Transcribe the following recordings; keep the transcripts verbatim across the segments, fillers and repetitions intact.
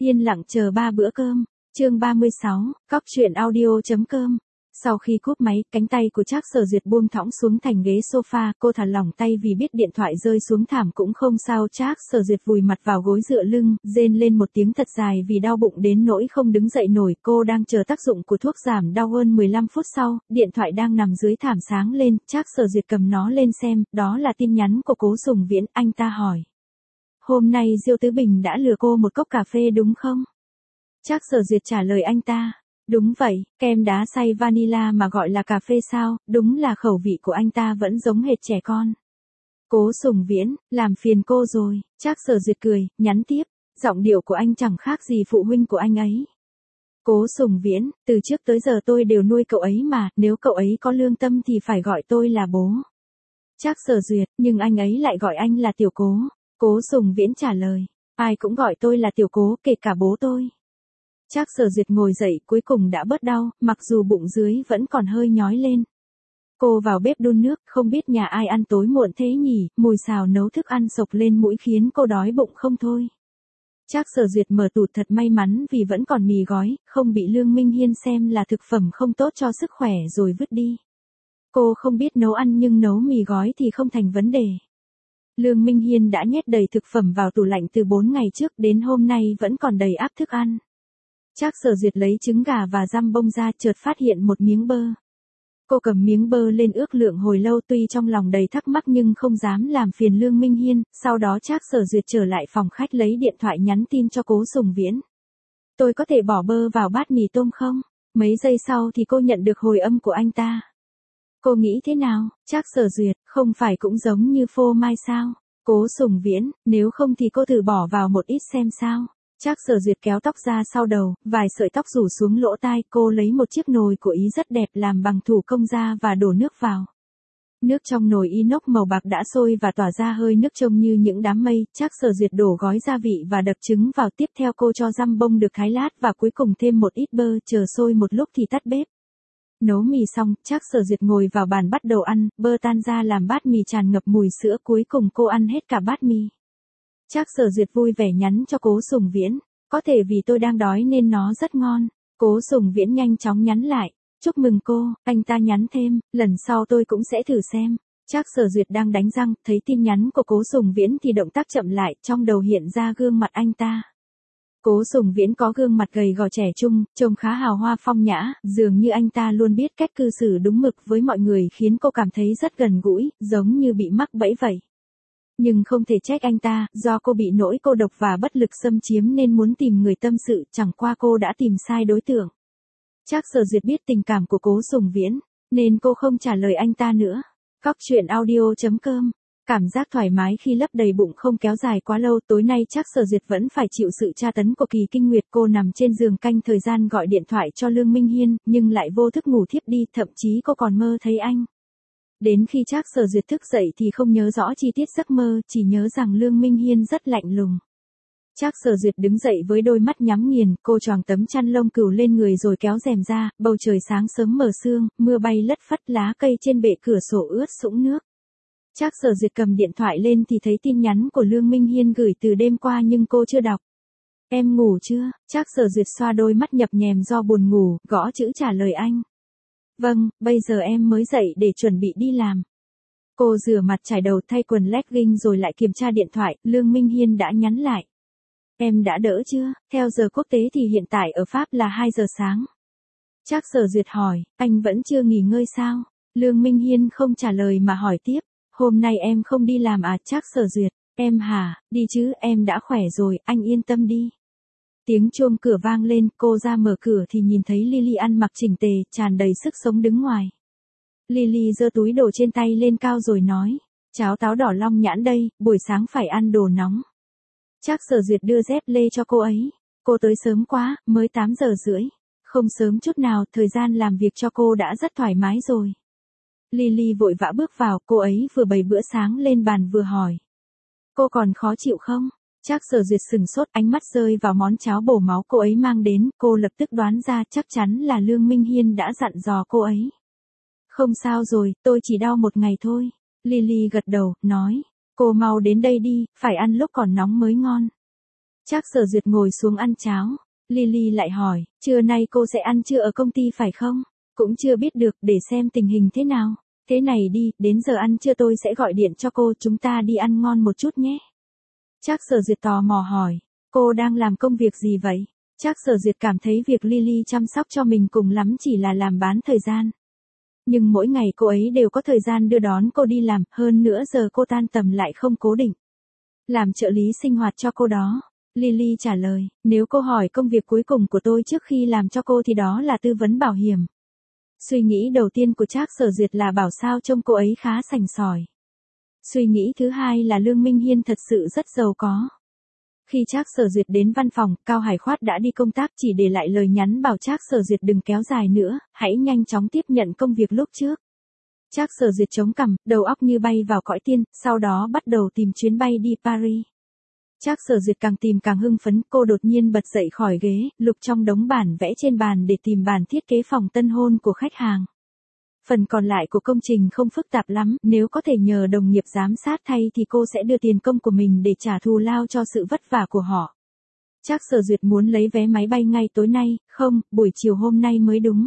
Yên lặng chờ ba bữa cơm. Chương ba mươi sáu, cóc truyện audio chấm com. Sau khi cúp máy, cánh tay của Trác Sở Duyệt buông thõng xuống thành ghế sofa, cô thả lỏng tay vì biết điện thoại rơi xuống thảm cũng không sao. Trác Sở Duyệt vùi mặt vào gối dựa lưng, rên lên một tiếng thật dài vì đau bụng đến nỗi không đứng dậy nổi. Cô đang chờ tác dụng của thuốc giảm đau. Hơn mười lăm phút sau, điện thoại đang nằm dưới thảm sáng lên, Trác Sở Duyệt cầm nó lên xem, đó là tin nhắn của Cố Sùng Viễn. Anh ta hỏi: "Hôm nay Diêu Tứ Bình đã lừa cô một cốc cà phê đúng không?" Trác Sở Duyệt trả lời anh ta: "Đúng vậy, kem đá xay vanilla mà gọi là cà phê sao?" Đúng là khẩu vị của anh ta vẫn giống hệt trẻ con. Cố Sùng Viễn: "Làm phiền cô rồi." Trác Sở Duyệt cười, nhắn tiếp: "Giọng điệu của anh chẳng khác gì phụ huynh của anh ấy." Cố Sùng Viễn: "Từ trước tới giờ tôi đều nuôi cậu ấy mà, nếu cậu ấy có lương tâm thì phải gọi tôi là bố." Trác Sở Duyệt: "Nhưng anh ấy lại gọi anh là Tiểu Cố." Cố Sùng Viễn trả lời: "Ai cũng gọi tôi là Tiểu Cố, kể cả bố tôi." Trác Sở Duyệt ngồi dậy, cuối cùng đã bớt đau, mặc dù bụng dưới vẫn còn hơi nhói lên. Cô vào bếp đun nước, không biết nhà ai ăn tối muộn thế nhỉ, mùi xào nấu thức ăn sộc lên mũi khiến cô đói bụng không thôi. Trác Sở Duyệt mở tủ, thật may mắn vì vẫn còn mì gói, không bị Lương Minh Hiên xem là thực phẩm không tốt cho sức khỏe rồi vứt đi. Cô không biết nấu ăn nhưng nấu mì gói thì không thành vấn đề. Lương Minh Hiên đã nhét đầy thực phẩm vào tủ lạnh từ bốn ngày trước, đến hôm nay vẫn còn đầy ắp thức ăn. Trác Sở Duyệt lấy trứng gà và giam bông ra, chợt phát hiện một miếng bơ. Cô cầm miếng bơ lên ước lượng hồi lâu, tuy trong lòng đầy thắc mắc nhưng không dám làm phiền Lương Minh Hiên. Sau đó Trác Sở Duyệt trở lại phòng khách lấy điện thoại nhắn tin cho Cố Sùng Viễn: "Tôi có thể bỏ bơ vào bát mì tôm không?" Mấy giây sau thì cô nhận được hồi âm của anh ta. "Cô nghĩ thế nào?" Trác Sở Duyệt: "Không phải cũng giống như phô mai sao?" Cố Sùng Viễn: "Nếu không thì cô thử bỏ vào một ít xem sao." Trác Sở Duyệt kéo tóc ra sau đầu, vài sợi tóc rủ xuống lỗ tai. Cô lấy một chiếc nồi của Ý rất đẹp làm bằng thủ công ra và đổ nước vào. Nước trong nồi inox màu bạc đã sôi và tỏa ra hơi nước trông như những đám mây. Trác Sở Duyệt đổ gói gia vị và đập trứng vào, tiếp theo cô cho giam bông được thái lát và cuối cùng thêm một ít bơ, chờ sôi một lúc thì tắt bếp. Nấu mì xong, Trác Sở Duyệt ngồi vào bàn bắt đầu ăn, bơ tan ra làm bát mì tràn ngập mùi sữa, cuối cùng cô ăn hết cả bát mì. Trác Sở Duyệt vui vẻ nhắn cho Cố Sùng Viễn: "Có thể vì tôi đang đói nên nó rất ngon." Cố Sùng Viễn nhanh chóng nhắn lại: "Chúc mừng cô." Anh ta nhắn thêm: "Lần sau tôi cũng sẽ thử xem." Trác Sở Duyệt đang đánh răng, thấy tin nhắn của Cố Sùng Viễn thì động tác chậm lại, trong đầu hiện ra gương mặt anh ta. Cố Sùng Viễn có gương mặt gầy gò trẻ trung, trông khá hào hoa phong nhã, dường như anh ta luôn biết cách cư xử đúng mực với mọi người, khiến cô cảm thấy rất gần gũi, giống như bị mắc bẫy vậy. Nhưng không thể trách anh ta, do cô bị nỗi cô độc và bất lực xâm chiếm nên muốn tìm người tâm sự, chẳng qua cô đã tìm sai đối tượng. Trác Sở Duyệt biết tình cảm của Cố Sùng Viễn, nên cô không trả lời anh ta nữa. Cóc truyện audio chấm com. Cảm giác thoải mái khi lấp đầy bụng không kéo dài quá lâu. Tối nay Trác Sở Duyệt vẫn phải chịu sự tra tấn của kỳ kinh nguyệt. Cô nằm trên giường canh thời gian gọi điện thoại cho Lương Minh Hiên, nhưng lại vô thức ngủ thiếp đi, thậm chí cô còn mơ thấy anh. Đến khi Trác Sở Duyệt thức dậy thì không nhớ rõ chi tiết giấc mơ, chỉ nhớ rằng Lương Minh Hiên rất lạnh lùng. Trác Sở Duyệt đứng dậy với đôi mắt nhắm nghiền, cô choàng tấm chăn lông cừu lên người rồi kéo rèm ra, bầu trời sáng sớm mờ sương, mưa bay lất phất, lá cây trên bệ cửa sổ ướt sũng nước. Trác Sở Duyệt cầm điện thoại lên thì thấy tin nhắn của Lương Minh Hiên gửi từ đêm qua nhưng cô chưa đọc. "Em ngủ chưa?" Trác Sở Duyệt xoa đôi mắt nhập nhèm do buồn ngủ, gõ chữ trả lời anh: "Vâng, bây giờ em mới dậy để chuẩn bị đi làm." Cô rửa mặt trải đầu thay quần legging rồi lại kiểm tra điện thoại, Lương Minh Hiên đã nhắn lại: "Em đã đỡ chưa?" Theo giờ quốc tế thì hiện tại ở Pháp là hai giờ sáng. Trác Sở Duyệt hỏi: "Anh vẫn chưa nghỉ ngơi sao?" Lương Minh Hiên không trả lời mà hỏi tiếp: "Hôm nay em không đi làm à?" Trác Sở Duyệt: "Em hả, đi chứ, em đã khỏe rồi, anh yên tâm đi." Tiếng chuông cửa vang lên, cô ra mở cửa thì nhìn thấy Lily ăn mặc chỉnh tề, tràn đầy sức sống đứng ngoài. Lily giơ túi đồ trên tay lên cao rồi nói: "Cháo táo đỏ long nhãn đây, buổi sáng phải ăn đồ nóng." Trác Sở Duyệt đưa dép lê cho cô ấy: "Cô tới sớm quá, mới tám giờ rưỡi. Không sớm chút nào, thời gian làm việc cho cô đã rất thoải mái rồi." Lily vội vã bước vào, cô ấy vừa bày bữa sáng lên bàn vừa hỏi: "Cô còn khó chịu không?" Trác Sở Duyệt sừng sốt, ánh mắt rơi vào món cháo bổ máu cô ấy mang đến, cô lập tức đoán ra chắc chắn là Lương Minh Hiên đã dặn dò cô ấy. "Không sao rồi, tôi chỉ đau một ngày thôi." Lily gật đầu, nói: "Cô mau đến đây đi, phải ăn lúc còn nóng mới ngon." Trác Sở Duyệt ngồi xuống ăn cháo. Lily lại hỏi, trưa nay cô sẽ ăn trưa ở công ty phải không? Cũng chưa biết được, để xem tình hình thế nào. Thế này đi, đến giờ ăn trưa tôi sẽ gọi điện cho cô, chúng ta đi ăn ngon một chút nhé. Trác Sở Duyệt tò mò hỏi, cô đang làm công việc gì vậy? Trác Sở Duyệt cảm thấy việc Lily chăm sóc cho mình cùng lắm chỉ là làm bán thời gian. Nhưng mỗi ngày cô ấy đều có thời gian đưa đón cô đi làm, hơn nữa giờ cô tan tầm lại không cố định. Làm trợ lý sinh hoạt cho cô đó. Lily trả lời, nếu cô hỏi công việc cuối cùng của tôi trước khi làm cho cô thì đó là tư vấn bảo hiểm. Suy nghĩ đầu tiên của Trác Sở Duyệt là bảo sao trông cô ấy khá sành sỏi. Suy nghĩ thứ hai là Lương Minh Hiên thật sự rất giàu có. Khi Trác Sở Duyệt đến văn phòng, Cao Hải Khoát đã đi công tác, chỉ để lại lời nhắn bảo Trác Sở Duyệt đừng kéo dài nữa, hãy nhanh chóng tiếp nhận công việc lúc trước. Trác Sở Duyệt chống cằm, đầu óc như bay vào cõi tiên, sau đó bắt đầu tìm chuyến bay đi Paris. Trác Sở Duyệt càng tìm càng hưng phấn, cô đột nhiên bật dậy khỏi ghế, lục trong đống bản vẽ trên bàn để tìm bản thiết kế phòng tân hôn của khách hàng. Phần còn lại của công trình không phức tạp lắm, nếu có thể nhờ đồng nghiệp giám sát thay thì cô sẽ đưa tiền công của mình để trả thù lao cho sự vất vả của họ. Trác Sở Duyệt muốn lấy vé máy bay ngay tối nay, không, buổi chiều hôm nay mới đúng.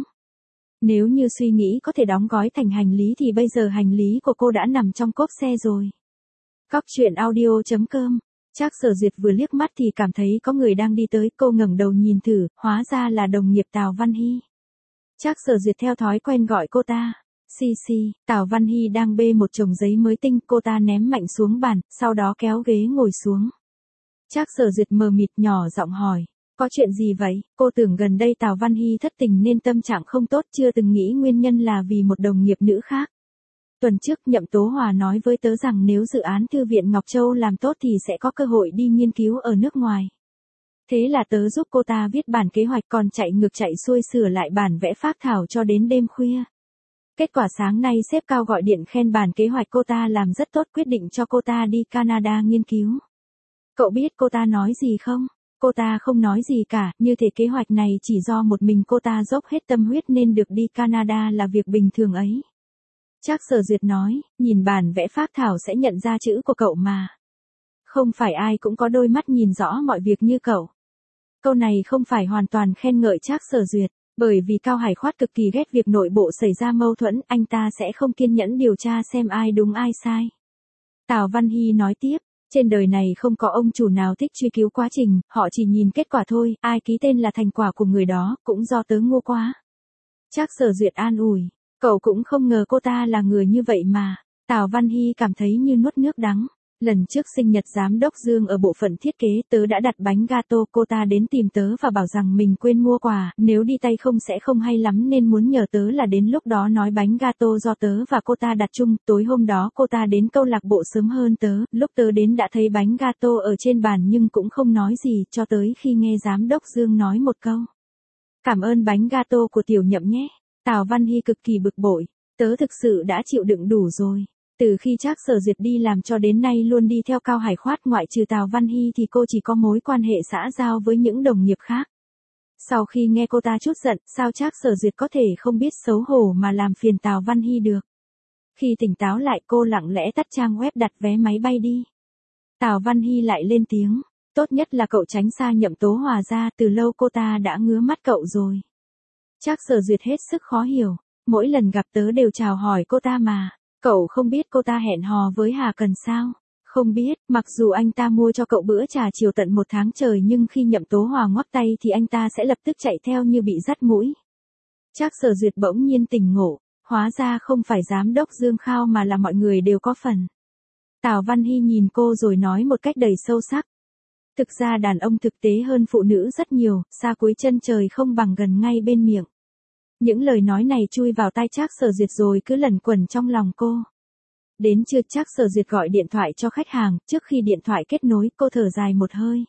Nếu như suy nghĩ có thể đóng gói thành hành lý thì bây giờ hành lý của cô đã nằm trong cốp xe rồi. Cóc truyện audio chấm com. Trác Sở Duyệt vừa liếc mắt thì cảm thấy có người đang đi tới, cô ngẩng đầu nhìn thử, hóa ra là đồng nghiệp Tào Văn Hy. Trác Sở Duyệt theo thói quen gọi cô ta, Xi Xi. Tào Văn Hy đang bê một chồng giấy mới tinh, cô ta ném mạnh xuống bàn, sau đó kéo ghế ngồi xuống. Trác Sở Duyệt mờ mịt nhỏ giọng hỏi, có chuyện gì vậy? Cô tưởng gần đây Tào Văn Hy thất tình nên tâm trạng không tốt, chưa từng nghĩ nguyên nhân là vì một đồng nghiệp nữ khác. Tuần trước Nhậm Tố Hòa nói với tớ rằng nếu dự án Thư viện Ngọc Châu làm tốt thì sẽ có cơ hội đi nghiên cứu ở nước ngoài. Thế là tớ giúp cô ta viết bản kế hoạch, còn chạy ngược chạy xuôi sửa lại bản vẽ phác thảo cho đến đêm khuya. Kết quả sáng nay sếp Cao gọi điện khen bản kế hoạch cô ta làm rất tốt, quyết định cho cô ta đi Canada nghiên cứu. Cậu biết cô ta nói gì không? Cô ta không nói gì cả, như thể kế hoạch này chỉ do một mình cô ta dốc hết tâm huyết nên được đi Canada là việc bình thường ấy. Trác Sở Duyệt nói, nhìn bản vẽ phác thảo sẽ nhận ra chữ của cậu mà. Không phải ai cũng có đôi mắt nhìn rõ mọi việc như cậu. Câu này không phải hoàn toàn khen ngợi Trác Sở Duyệt, bởi vì Cao Hải Khoát cực kỳ ghét việc nội bộ xảy ra mâu thuẫn, anh ta sẽ không kiên nhẫn điều tra xem ai đúng ai sai. Tào Văn Hy nói tiếp, trên đời này không có ông chủ nào thích truy cứu quá trình, họ chỉ nhìn kết quả thôi, ai ký tên là thành quả của người đó, cũng do tớ ngu quá. Trác Sở Duyệt an ủi, cậu cũng không ngờ cô ta là người như vậy mà. Tào Văn Hy cảm thấy như nuốt nước đắng. Lần trước sinh nhật giám đốc Dương ở bộ phận thiết kế, tớ đã đặt bánh gato, cô ta đến tìm tớ và bảo rằng mình quên mua quà, nếu đi tay không sẽ không hay lắm nên muốn nhờ tớ là đến lúc đó nói bánh gato do tớ và cô ta đặt chung. Tối hôm đó cô ta đến câu lạc bộ sớm hơn tớ, lúc tớ đến đã thấy bánh gato ở trên bàn nhưng cũng không nói gì, cho tới khi nghe giám đốc Dương nói một câu. Cảm ơn bánh gato của tiểu Nhậm nhé. Tào Văn Hy cực kỳ bực bội, tớ thực sự đã chịu đựng đủ rồi. Từ khi Trác Sở Duyệt đi làm cho đến nay luôn đi theo Cao Hải Khoát, ngoại trừ Tào Văn Hy thì cô chỉ có mối quan hệ xã giao với những đồng nghiệp khác. Sau khi nghe cô ta chút giận, sao Trác Sở Duyệt có thể không biết xấu hổ mà làm phiền Tào Văn Hy được. Khi tỉnh táo lại cô lặng lẽ tắt trang web đặt vé máy bay đi. Tào Văn Hy lại lên tiếng, tốt nhất là cậu tránh xa Nhậm Tố Hòa ra, từ lâu cô ta đã ngứa mắt cậu rồi. Trác Sở Duyệt hết sức khó hiểu, mỗi lần gặp tớ đều chào hỏi cô ta mà. Cậu không biết cô ta hẹn hò với Hà Cần sao? Không biết, mặc dù anh ta mua cho cậu bữa trà chiều tận một tháng trời nhưng khi Nhậm Tố Hòa ngoắc tay thì anh ta sẽ lập tức chạy theo như bị dắt mũi. Trác Sở Duyệt bỗng nhiên tỉnh ngộ, hóa ra không phải giám đốc Dương Khao mà là mọi người đều có phần. Tào Văn Hy nhìn cô rồi nói một cách đầy sâu sắc. Thực ra đàn ông thực tế hơn phụ nữ rất nhiều, xa cuối chân trời không bằng gần ngay bên miệng. Những lời nói này chui vào tai Trác Sở Duyệt rồi cứ lẩn quẩn trong lòng cô. Đến trưa Trác Sở Duyệt gọi điện thoại cho khách hàng, trước khi điện thoại kết nối cô thở dài một hơi.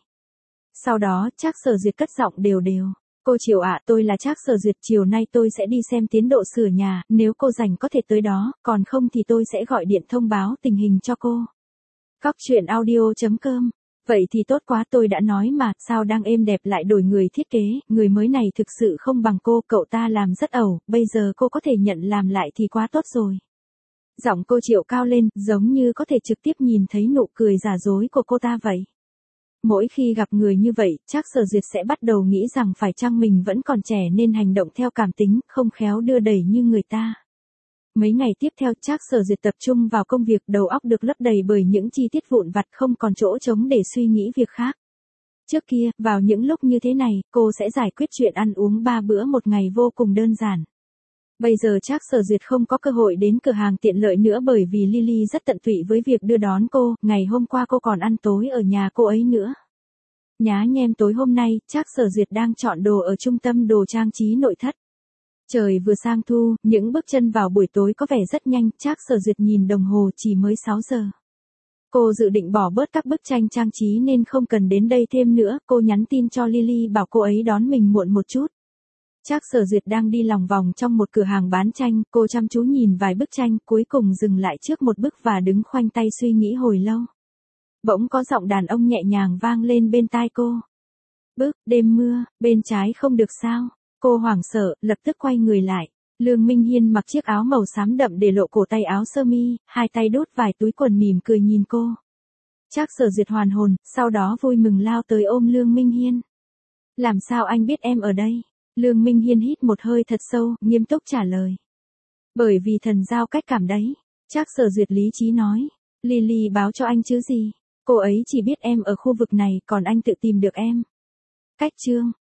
Sau đó Trác Sở Duyệt cất giọng đều đều. Cô Triệu ạ, tôi là Trác Sở Duyệt, chiều nay tôi sẽ đi xem tiến độ sửa nhà, nếu cô rảnh có thể tới đó, còn không thì tôi sẽ gọi điện thông báo tình hình cho cô. Cóc truyện audio chấm com. Vậy thì tốt quá, tôi đã nói mà, sao đang êm đẹp lại đổi người thiết kế, người mới này thực sự không bằng cô, cậu ta làm rất ẩu, bây giờ cô có thể nhận làm lại thì quá tốt rồi. Giọng cô Triệu cao lên, giống như có thể trực tiếp nhìn thấy nụ cười giả dối của cô ta vậy. Mỗi khi gặp người như vậy, Trác Sở Duyệt sẽ bắt đầu nghĩ rằng phải chăng mình vẫn còn trẻ nên hành động theo cảm tính, không khéo đưa đẩy như người ta. Mấy ngày tiếp theo, Trác Sở Duyệt tập trung vào công việc, đầu óc được lấp đầy bởi những chi tiết vụn vặt, không còn chỗ trống để suy nghĩ việc khác. Trước kia, vào những lúc như thế này, cô sẽ giải quyết chuyện ăn uống ba bữa một ngày vô cùng đơn giản. Bây giờ Trác Sở Duyệt không có cơ hội đến cửa hàng tiện lợi nữa bởi vì Lily rất tận tụy với việc đưa đón cô, ngày hôm qua cô còn ăn tối ở nhà cô ấy nữa. Nhá nhem tối hôm nay, Trác Sở Duyệt đang chọn đồ ở trung tâm đồ trang trí nội thất. Trời vừa sang thu, những bước chân vào buổi tối có vẻ rất nhanh, Trác Sở Duyệt nhìn đồng hồ chỉ mới sáu giờ. Cô dự định bỏ bớt các bức tranh trang trí nên không cần đến đây thêm nữa, cô nhắn tin cho Lily bảo cô ấy đón mình muộn một chút. Trác Sở Duyệt đang đi lòng vòng trong một cửa hàng bán tranh, cô chăm chú nhìn vài bức tranh, cuối cùng dừng lại trước một bức và đứng khoanh tay suy nghĩ hồi lâu. Bỗng có giọng đàn ông nhẹ nhàng vang lên bên tai cô. Bức, đêm mưa, bên trái không được sao? Cô hoảng sợ, lập tức quay người lại. Lương Minh Hiên mặc chiếc áo màu xám đậm để lộ cổ tay áo sơ mi, hai tay đút vài túi quần mỉm cười nhìn cô. Trác Sở Duyệt hoàn hồn, sau đó vui mừng lao tới ôm Lương Minh Hiên. Làm sao anh biết em ở đây? Lương Minh Hiên hít một hơi thật sâu, nghiêm túc trả lời. Bởi vì thần giao cách cảm đấy. Trác Sở Duyệt lý trí nói. Lily báo cho anh chứ gì. Cô ấy chỉ biết em ở khu vực này, còn anh tự tìm được em. Cách chương.